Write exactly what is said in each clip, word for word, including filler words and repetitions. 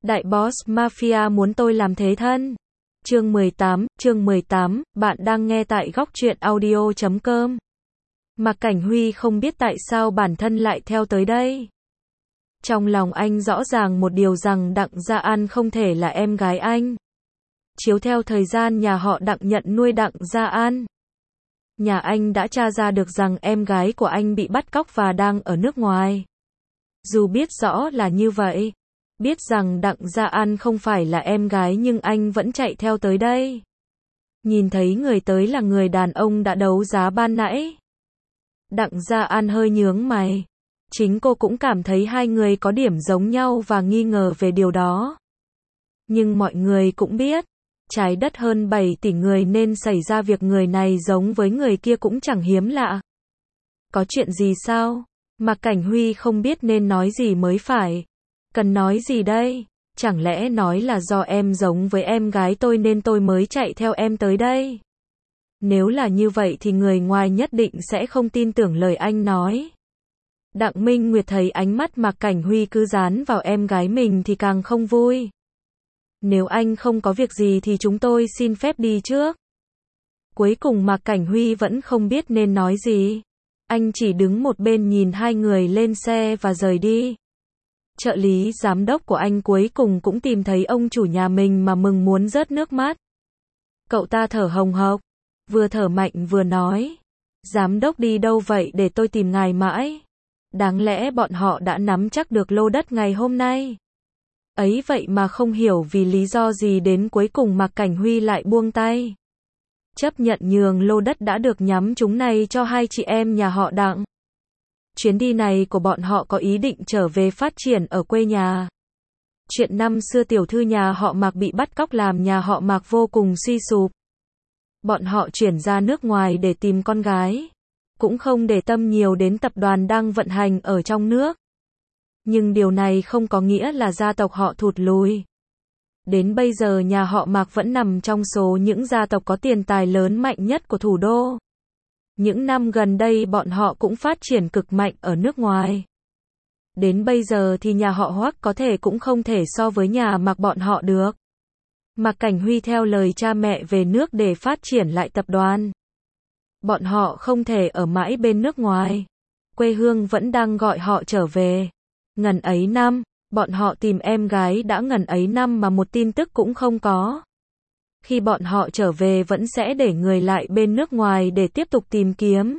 Đại boss Mafia muốn tôi làm thế thân. Chương mười tám, chương mười tám, bạn đang nghe tại góc truyện audio chấm com. Mạc Cảnh Huy không biết tại sao bản thân lại theo tới đây. Trong lòng anh rõ ràng một điều rằng Đặng Gia An không thể là em gái anh. Chiếu theo thời gian nhà họ Đặng nhận nuôi Đặng Gia An, nhà anh đã tra ra được rằng em gái của anh bị bắt cóc và đang ở nước ngoài. Dù biết rõ là như vậy, biết rằng Đặng Gia An không phải là em gái nhưng anh vẫn chạy theo tới đây. Nhìn thấy người tới là người đàn ông đã đấu giá ban nãy. Đặng Gia An hơi nhướng mày. Chính cô cũng cảm thấy hai người có điểm giống nhau và nghi ngờ về điều đó. Nhưng mọi người cũng biết, trái đất hơn bảy tỷ người nên xảy ra việc người này giống với người kia cũng chẳng hiếm lạ. Có chuyện gì sao? Mạc Cảnh Huy không biết nên nói gì mới phải. Cần nói gì đây? Chẳng lẽ nói là do em giống với em gái tôi nên tôi mới chạy theo em tới đây? Nếu là như vậy thì người ngoài nhất định sẽ không tin tưởng lời anh nói. Đặng Minh Nguyệt thấy ánh mắt Mạc Cảnh Huy cứ dán vào em gái mình thì càng không vui. Nếu anh không có việc gì thì chúng tôi xin phép đi trước. Cuối cùng Mạc Cảnh Huy vẫn không biết nên nói gì. Anh chỉ đứng một bên nhìn hai người lên xe và rời đi. Trợ lý giám đốc của anh cuối cùng cũng tìm thấy ông chủ nhà mình mà mừng muốn rớt nước mắt. Cậu ta thở hồng hộc, vừa thở mạnh vừa nói. Giám đốc đi đâu vậy để tôi tìm ngài mãi? Đáng lẽ bọn họ đã nắm chắc được lô đất ngày hôm nay. Ấy vậy mà không hiểu vì lý do gì đến cuối cùng Mạc Cảnh Huy lại buông tay. Chấp nhận nhường lô đất đã được nhắm trúng này cho hai chị em nhà họ Đặng. Chuyến đi này của bọn họ có ý định trở về phát triển ở quê nhà. Chuyện năm xưa tiểu thư nhà họ Mạc bị bắt cóc làm nhà họ Mạc vô cùng suy sụp. Bọn họ chuyển ra nước ngoài để tìm con gái. Cũng không để tâm nhiều đến tập đoàn đang vận hành ở trong nước. Nhưng điều này không có nghĩa là gia tộc họ thụt lùi. Đến bây giờ nhà họ Mạc vẫn nằm trong số những gia tộc có tiền tài lớn mạnh nhất của thủ đô. Những năm gần đây bọn họ cũng phát triển cực mạnh ở nước ngoài. Đến bây giờ thì nhà họ Hoắc có thể cũng không thể so với nhà Mạc bọn họ được. Mạc Cảnh Huy theo lời cha mẹ về nước để phát triển lại tập đoàn. Bọn họ không thể ở mãi bên nước ngoài. Quê hương vẫn đang gọi họ trở về. Ngần ấy năm, bọn họ tìm em gái đã ngần ấy năm mà một tin tức cũng không có. Khi bọn họ trở về vẫn sẽ để người lại bên nước ngoài để tiếp tục tìm kiếm.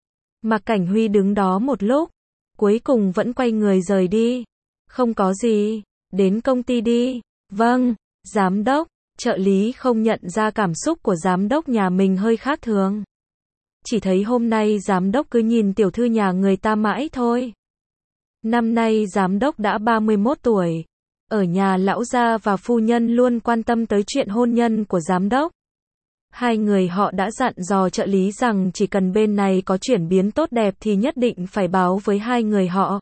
Mạc Cảnh Huy đứng đó một lúc, cuối cùng vẫn quay người rời đi. Không có gì, đến công ty đi. Vâng, giám đốc. Trợ lý không nhận ra cảm xúc của giám đốc nhà mình hơi khác thường. Chỉ thấy hôm nay giám đốc cứ nhìn tiểu thư nhà người ta mãi thôi. Năm nay giám đốc đã ba mươi mốt tuổi. Ở nhà lão gia và phu nhân luôn quan tâm tới chuyện hôn nhân của giám đốc. Hai người họ đã dặn dò trợ lý rằng chỉ cần bên này có chuyển biến tốt đẹp thì nhất định phải báo với hai người họ.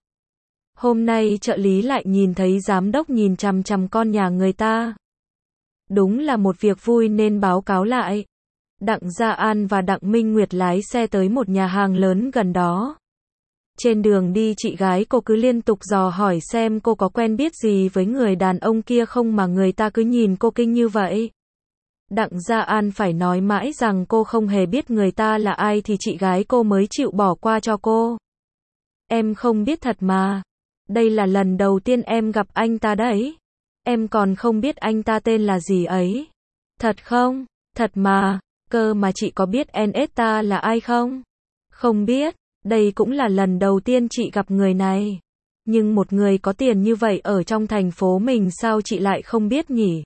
Hôm nay trợ lý lại nhìn thấy giám đốc nhìn chằm chằm con nhà người ta. Đúng là một việc vui nên báo cáo lại. Đặng Gia An và Đặng Minh Nguyệt lái xe tới một nhà hàng lớn gần đó. Trên đường đi chị gái cô cứ liên tục dò hỏi xem cô có quen biết gì với người đàn ông kia không mà người ta cứ nhìn cô kinh như vậy. Đặng Gia An phải nói mãi rằng cô không hề biết người ta là ai thì chị gái cô mới chịu bỏ qua cho cô. Em không biết thật mà. Đây là lần đầu tiên em gặp anh ta đấy. Em còn không biết anh ta tên là gì ấy. Thật không? Thật mà. Cơ mà chị có biết Nesta là ai không? Không biết. Đây cũng là lần đầu tiên chị gặp người này. Nhưng một người có tiền như vậy ở trong thành phố mình sao chị lại không biết nhỉ?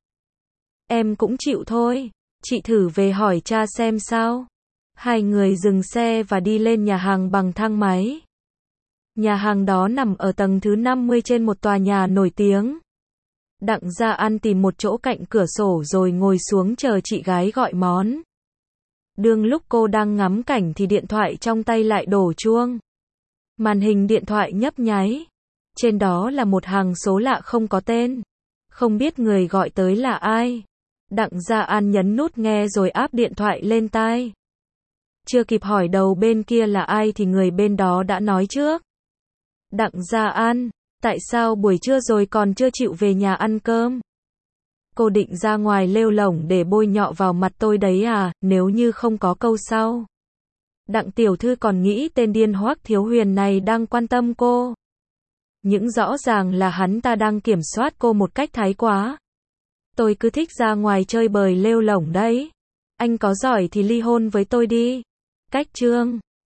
Em cũng chịu thôi. Chị thử về hỏi cha xem sao. Hai người dừng xe và đi lên nhà hàng bằng thang máy. Nhà hàng đó nằm ở tầng thứ năm mươi trên một tòa nhà nổi tiếng. Đặng Gia An tìm một chỗ cạnh cửa sổ rồi ngồi xuống chờ chị gái gọi món. Đương lúc cô đang ngắm cảnh thì điện thoại trong tay lại đổ chuông. Màn hình điện thoại nhấp nháy. Trên đó là một hàng số lạ không có tên. Không biết người gọi tới là ai. Đặng Gia An nhấn nút nghe rồi áp điện thoại lên tai. Chưa kịp hỏi đầu bên kia là ai thì người bên đó đã nói trước. Đặng Gia An, Tại sao buổi trưa rồi còn chưa chịu về nhà ăn cơm? Cô định ra ngoài lêu lổng để bôi nhọ vào mặt tôi đấy à, nếu như không có câu sau. Đặng tiểu thư còn nghĩ tên điên Hoắc Thiếu Huyền này đang quan tâm cô. Nhưng rõ ràng là hắn ta đang kiểm soát cô một cách thái quá. Tôi cứ thích ra ngoài chơi bời lêu lổng đấy. Anh có giỏi thì ly hôn với tôi đi. Cách chương